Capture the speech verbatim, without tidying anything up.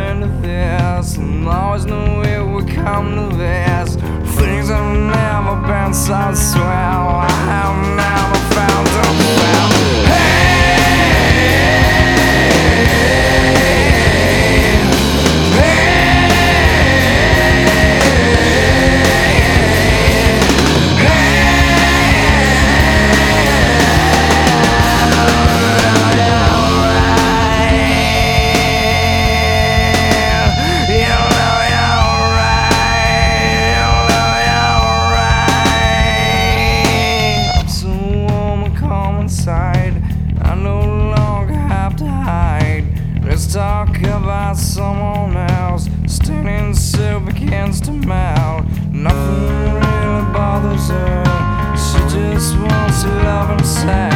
into this, and always knew it would come to this. Things have never been so swell. I have never found a well. I no longer have to hide. Let's talk about someone else. Standing still begins to melt. Nothing really bothers her. She just wants love and sex.